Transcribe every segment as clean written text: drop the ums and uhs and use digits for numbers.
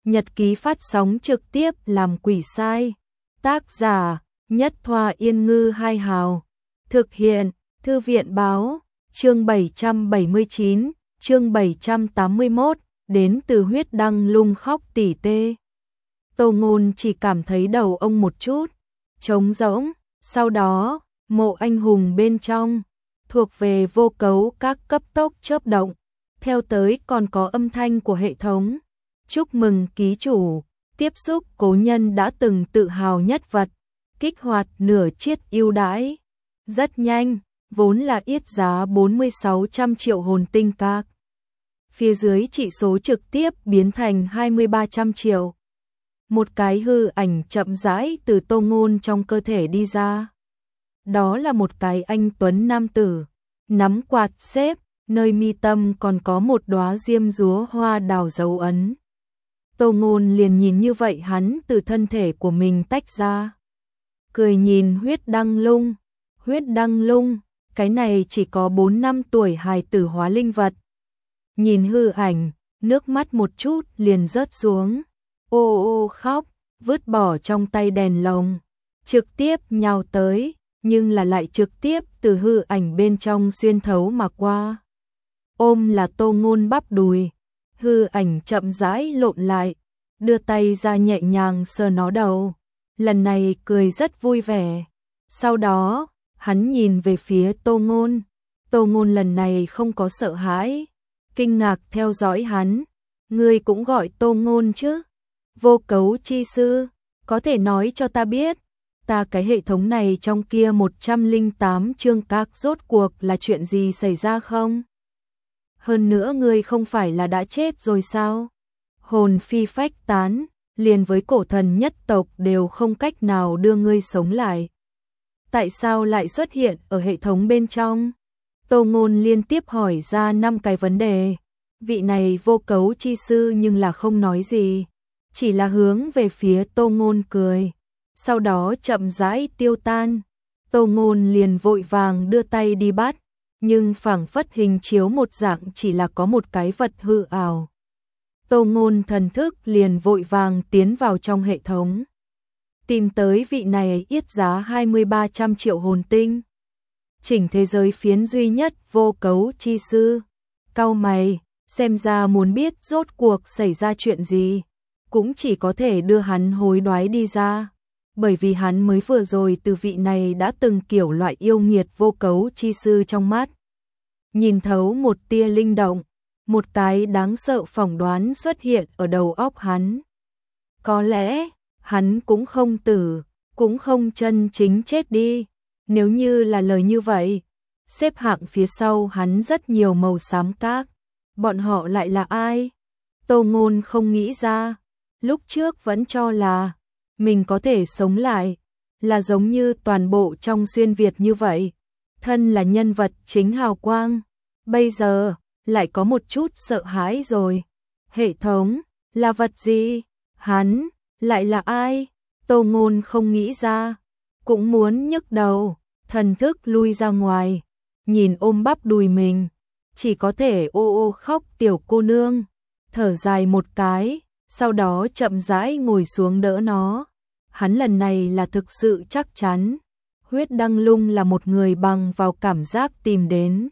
Nhật ký phát sóng trực tiếp làm quỷ sai. Tác giả: Nhất Thoa Yên Ngư Hai Hào. Thực hiện: Thư viện báo. Chương 779, chương 781, đến từ huyết đăng lung khóc tỉ tê. Tô Ngôn chỉ cảm thấy đầu ông một chút trống rỗng, sau đó, mộ anh hùng bên trong, thuộc về vô cấu các cấp tốc chớp động, theo tới còn có âm thanh của hệ thống. Chúc mừng ký chủ, tiếp xúc cố nhân đã từng tự hào nhất vật, kích hoạt nửa chiết ưu đãi. Rất nhanh, vốn là yết giá 4600 triệu hồn tinh các. Phía dưới chỉ số trực tiếp biến thành 2300 triệu. Một cái hư ảnh chậm rãi từ Tô Ngôn trong cơ thể đi ra. Đó là một cái anh tuấn nam tử, nắm quạt xếp, nơi mi tâm còn có một đóa diêm dúa hoa đào dấu ấn. Tô Ngôn liền nhìn như vậy hắn từ thân thể của mình tách ra. Cười nhìn huyết đăng lung. Huyết đăng lung, cái này chỉ có 4 năm tuổi hài tử hóa linh vật. Nhìn hư ảnh, nước mắt một chút liền rớt xuống. Ô ô khóc, vứt bỏ trong tay đèn lồng. Trực tiếp nhào tới, nhưng là lại trực tiếp từ hư ảnh bên trong xuyên thấu mà qua. Ôm là Tô Ngôn bắp đùi. Hư ảnh chậm rãi lộn lại, đưa tay ra nhẹ nhàng sờ nó đầu. Lần này cười rất vui vẻ. Sau đó, hắn nhìn về phía Tô Ngôn. Tô Ngôn lần này không có sợ hãi, kinh ngạc theo dõi hắn. Ngươi cũng gọi Tô Ngôn chứ? Vô cấu chi sư, có thể nói cho ta biết, ta cái hệ thống này trong kia 108 chương các rốt cuộc là chuyện gì xảy ra không? Hơn nữa ngươi không phải là đã chết rồi sao? Hồn phi phách tán, liền với cổ thần nhất tộc đều không cách nào đưa ngươi sống lại. Tại sao lại xuất hiện ở hệ thống bên trong? Tô Ngôn liên tiếp hỏi ra 5 cái vấn đề. Vị này vô cấu chi sư nhưng là không nói gì, chỉ là hướng về phía Tô Ngôn cười, sau đó chậm rãi tiêu tan. Tô Ngôn liền vội vàng đưa tay đi bắt, nhưng phảng phất hình chiếu một dạng chỉ là có một cái vật hư ảo. Tô Ngôn thần thức liền vội vàng tiến vào trong hệ thống, tìm tới vị này yết giá 2300 triệu hồn tinh. Chỉnh thế giới phiến duy nhất vô cấu chi sư. Cau mày, xem ra muốn biết rốt cuộc xảy ra chuyện gì, cũng chỉ có thể đưa hắn hối đoái đi ra, bởi vì hắn mới vừa rồi từ vị này đã từng kiểu loại yêu nghiệt vô cấu chi sư trong mắt. Nhìn thấu một tia linh động, một cái đáng sợ phỏng đoán xuất hiện ở đầu óc hắn. Có lẽ, hắn cũng không tử, cũng không chân chính chết đi. Nếu như là lời như vậy, xếp hạng phía sau hắn rất nhiều màu xám các. Bọn họ lại là ai? Tô Ngôn không nghĩ ra. Lúc trước vẫn cho là mình có thể sống lại, là giống như toàn bộ trong xuyên Việt như vậy. Thân là nhân vật chính hào quang. Bây giờ, lại có một chút sợ hãi rồi. Hệ thống, là vật gì? Hắn, lại là ai? Tô Ngôn không nghĩ ra. Cũng muốn nhức đầu, thần thức lui ra ngoài. Nhìn ôm bắp đùi mình, chỉ có thể ô ô khóc tiểu cô nương. Thở dài một cái, sau đó chậm rãi ngồi xuống đỡ nó. Hắn lần này là thực sự chắc chắn. Huyết đăng lung là một người bằng vào cảm giác tìm đến.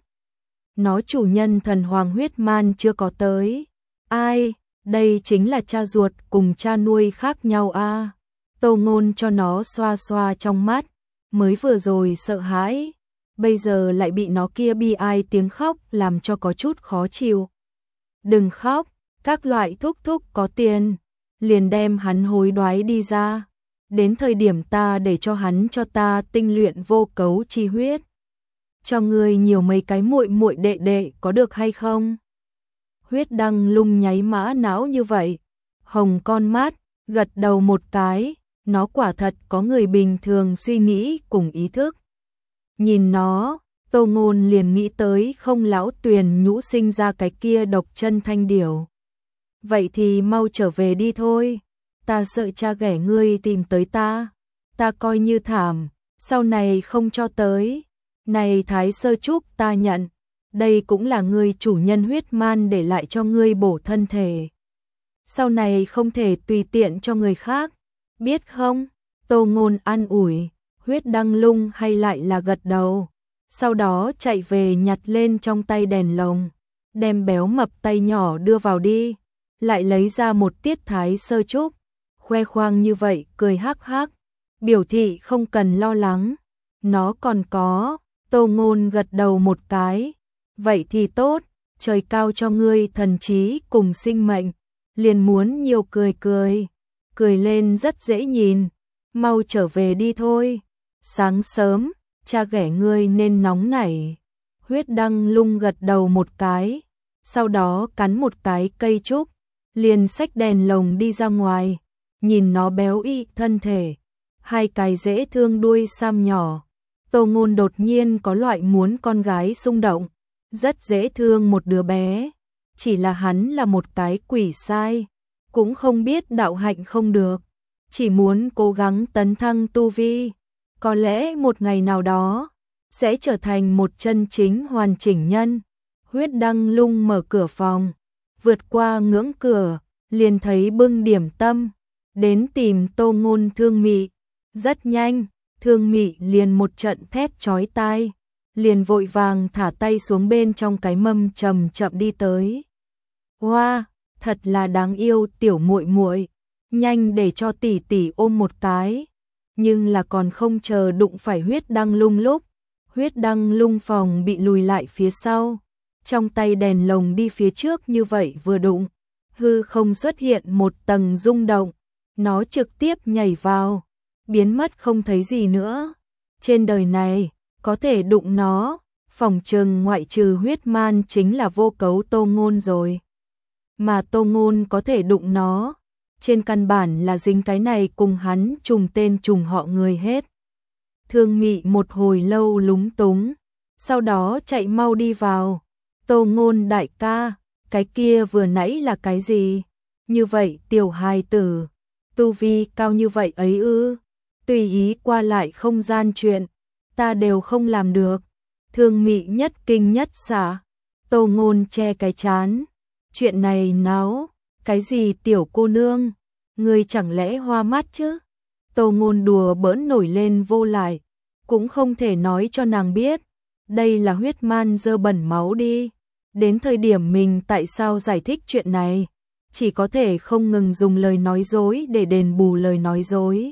Nó chủ nhân thần hoàng huyết man chưa có tới. Ai, đây chính là cha ruột cùng cha nuôi khác nhau a. Tô Ngôn cho nó xoa xoa trong mắt, mới vừa rồi sợ hãi, bây giờ lại bị nó kia bi ai tiếng khóc làm cho có chút khó chịu. Đừng khóc, các loại thúc thúc có tiền, liền đem hắn hối đoái đi ra. Đến thời điểm ta để cho hắn cho ta tinh luyện vô cấu chi huyết. Cho ngươi nhiều mấy cái muội muội đệ đệ có được hay không? Huyết đăng lung nháy mã não như vậy, hồng con mắt, gật đầu một cái, nó quả thật có người bình thường suy nghĩ cùng ý thức. Nhìn nó, Tô Ngôn liền nghĩ tới không lão Tuyền nhũ sinh ra cái kia độc chân thanh điểu. Vậy thì mau trở về đi thôi, ta sợ cha ghẻ ngươi tìm tới ta coi như thảm, sau này không cho tới. Này Thái Sơ Trúc ta nhận, đây cũng là ngươi chủ nhân huyết man để lại cho ngươi bổ thân thể. sau này không thể tùy tiện cho người khác, biết không? Tô Ngôn an ủi, Huyết Đăng Lung hay lại là gật đầu, sau đó chạy về nhặt lên trong tay đèn lồng, đem béo mập tay nhỏ đưa vào đi, lại lấy ra một tiết Thái Sơ Trúc, khoe khoang như vậy cười hắc hắc, biểu thị không cần lo lắng, nó còn có. Tô Ngôn gật đầu một cái, vậy thì tốt, trời cao cho ngươi thần trí cùng sinh mệnh, liền muốn nhiều cười cười, cười lên rất dễ nhìn, mau trở về đi thôi, sáng sớm, cha ghẻ ngươi nên nóng nảy. Huyết Đăng Lung gật đầu một cái, sau đó cắn một cái cây trúc, liền xách đèn lồng đi ra ngoài, nhìn nó béo ị thân thể, hai cái dễ thương đuôi sam nhỏ. Tô Ngôn đột nhiên có loại muốn con gái xung động, rất dễ thương một đứa bé, chỉ là hắn là một cái quỷ sai, cũng không biết đạo hạnh không được, chỉ muốn cố gắng tấn thăng tu vi, có lẽ một ngày nào đó sẽ trở thành một chân chính hoàn chỉnh nhân. Huyết Đăng Lung mở cửa phòng, vượt qua ngưỡng cửa, liền thấy bưng điểm tâm, đến tìm Tô Ngôn thương mị, rất nhanh. Thương Mị liền một trận thét chói tai, liền vội vàng thả tay xuống bên trong cái mâm chậm chậm đi tới. Hoa, thật là đáng yêu tiểu muội muội, nhanh để cho tỷ tỷ ôm một cái. Nhưng là còn không chờ đụng phải Huyết Đăng Lung lúc, Huyết Đăng Lung phòng bị lùi lại phía sau, trong tay đèn lồng đi phía trước như vậy vừa đụng, hư không xuất hiện một tầng rung động, nó trực tiếp nhảy vào, biến mất không thấy gì nữa. Trên đời này, có thể đụng nó, phỏng chừng ngoại trừ Huyết Man chính là vô cấu Tô Ngôn rồi. Mà Tô Ngôn có thể đụng nó, trên căn bản là dính cái này cùng hắn trùng tên trùng họ người hết. Thương Mị một hồi lâu lúng túng, sau đó chạy mau đi vào. Tô Ngôn đại ca, cái kia vừa nãy là cái gì? Như vậy tiểu hài tử, tu vi cao như vậy ấy ư? Tùy ý qua lại không gian chuyện, ta đều không làm được. Thương Mị nhất kinh nhất xạ. Tô Ngôn che cái chán. Chuyện này náo, cái gì tiểu cô nương, ngươi chẳng lẽ hoa mắt chứ? Tô Ngôn đùa bỡn nổi lên vô lại, cũng không thể nói cho nàng biết, đây là Huyết Man dơ bẩn máu đi. Đến thời điểm mình tại sao giải thích chuyện này, chỉ có thể không ngừng dùng lời nói dối để đền bù lời nói dối.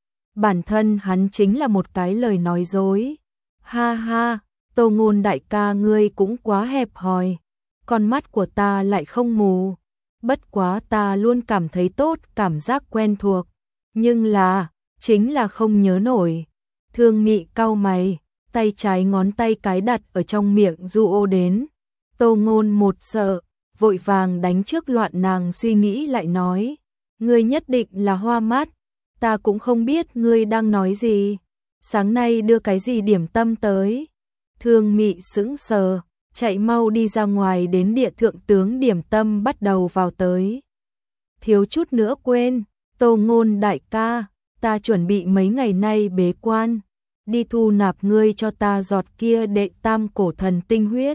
Bản thân hắn chính là một cái lời nói dối. Ha ha, Tô Ngôn đại ca ngươi cũng quá hẹp hòi, con mắt của ta lại không mù. Bất quá ta luôn cảm thấy tốt, cảm giác quen thuộc, nhưng là, chính là không nhớ nổi. Thương Mị cau mày, tay trái ngón tay cái đặt ở trong miệng du ô đến. Tô Ngôn một sợ, vội vàng đánh trước loạn, nàng suy nghĩ lại nói, ngươi nhất định là hoa mắt, ta cũng không biết ngươi đang nói gì. Sáng nay đưa cái gì điểm tâm tới? Thương Mị sững sờ, chạy mau đi ra ngoài, đến địa thượng tướng điểm tâm bắt đầu vào tới. Thiếu chút nữa quên, Tô Ngôn đại ca, ta chuẩn bị mấy ngày nay bế quan, đi thu nạp ngươi cho ta giọt kia đệ tam cổ thần tinh huyết.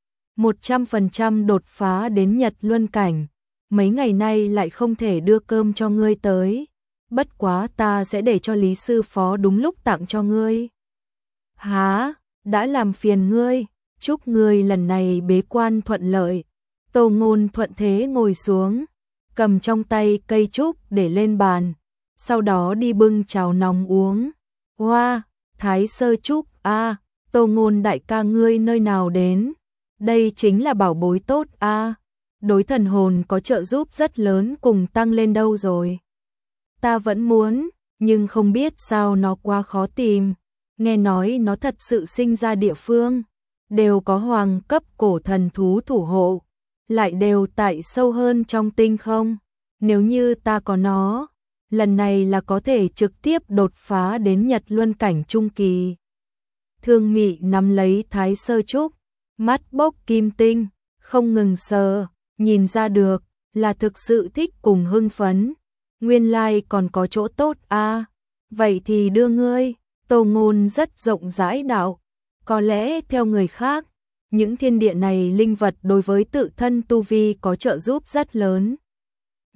100% đột phá đến Nhật Luân cảnh, mấy ngày nay lại không thể đưa cơm cho ngươi tới. Bất quá ta sẽ để cho Lý sư phó đúng lúc tặng cho ngươi. Hả, đã làm phiền ngươi, chúc ngươi lần này bế quan thuận lợi. Tô Ngôn thuận thế ngồi xuống, cầm trong tay cây trúc để lên bàn, sau đó đi bưng cháo nóng uống. Hoa, Thái Sơ Trúc a, Tô Ngôn đại ca ngươi nơi nào đến? Đây chính là bảo bối tốt a, đối thần hồn có trợ giúp rất lớn, cùng tăng lên đâu rồi. Ta vẫn muốn, nhưng không biết sao nó quá khó tìm. Nghe nói nó thật sự sinh ra địa phương đều có hoàng cấp cổ thần thú thủ hộ, lại đều tại sâu hơn trong tinh không. Nếu như ta có nó, lần này là có thể trực tiếp đột phá đến Nhật Luân cảnh trung kỳ. Thương Mị nắm lấy Thái Sơ Trúc, mắt bốc kim tinh, không ngừng sờ, nhìn ra được là thực sự thích cùng hưng phấn. Nguyên lai còn có chỗ tốt a, vậy thì đưa ngươi. Tô Ngôn rất rộng rãi đạo, có lẽ theo người khác, những thiên địa này linh vật đối với tự thân tu vi có trợ giúp rất lớn.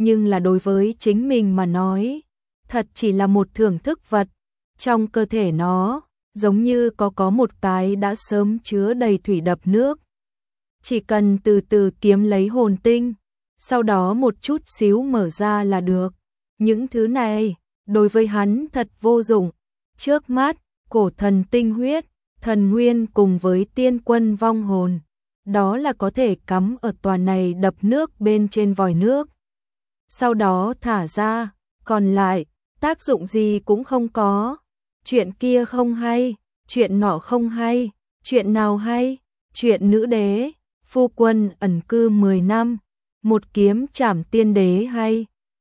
nhưng là đối với chính mình mà nói, thật chỉ là một thưởng thức vật. Trong cơ thể nó, giống như có một cái đã sớm chứa đầy thủy đập nước. Chỉ cần từ từ kiếm lấy hồn tinh, sau đó một chút xíu mở ra là được. Những thứ này, đối với hắn thật vô dụng. Trước mắt, cổ thần tinh huyết, thần nguyên cùng với tiên quân vong hồn, đó là có thể cắm ở tòa này đập nước bên trên vòi nước. Sau đó thả ra, còn lại, tác dụng gì cũng không có. Chuyện kia không hay, chuyện nọ không hay, chuyện nào hay, chuyện nữ đế, phu quân ẩn cư 10 năm, một kiếm trảm tiên đế hay.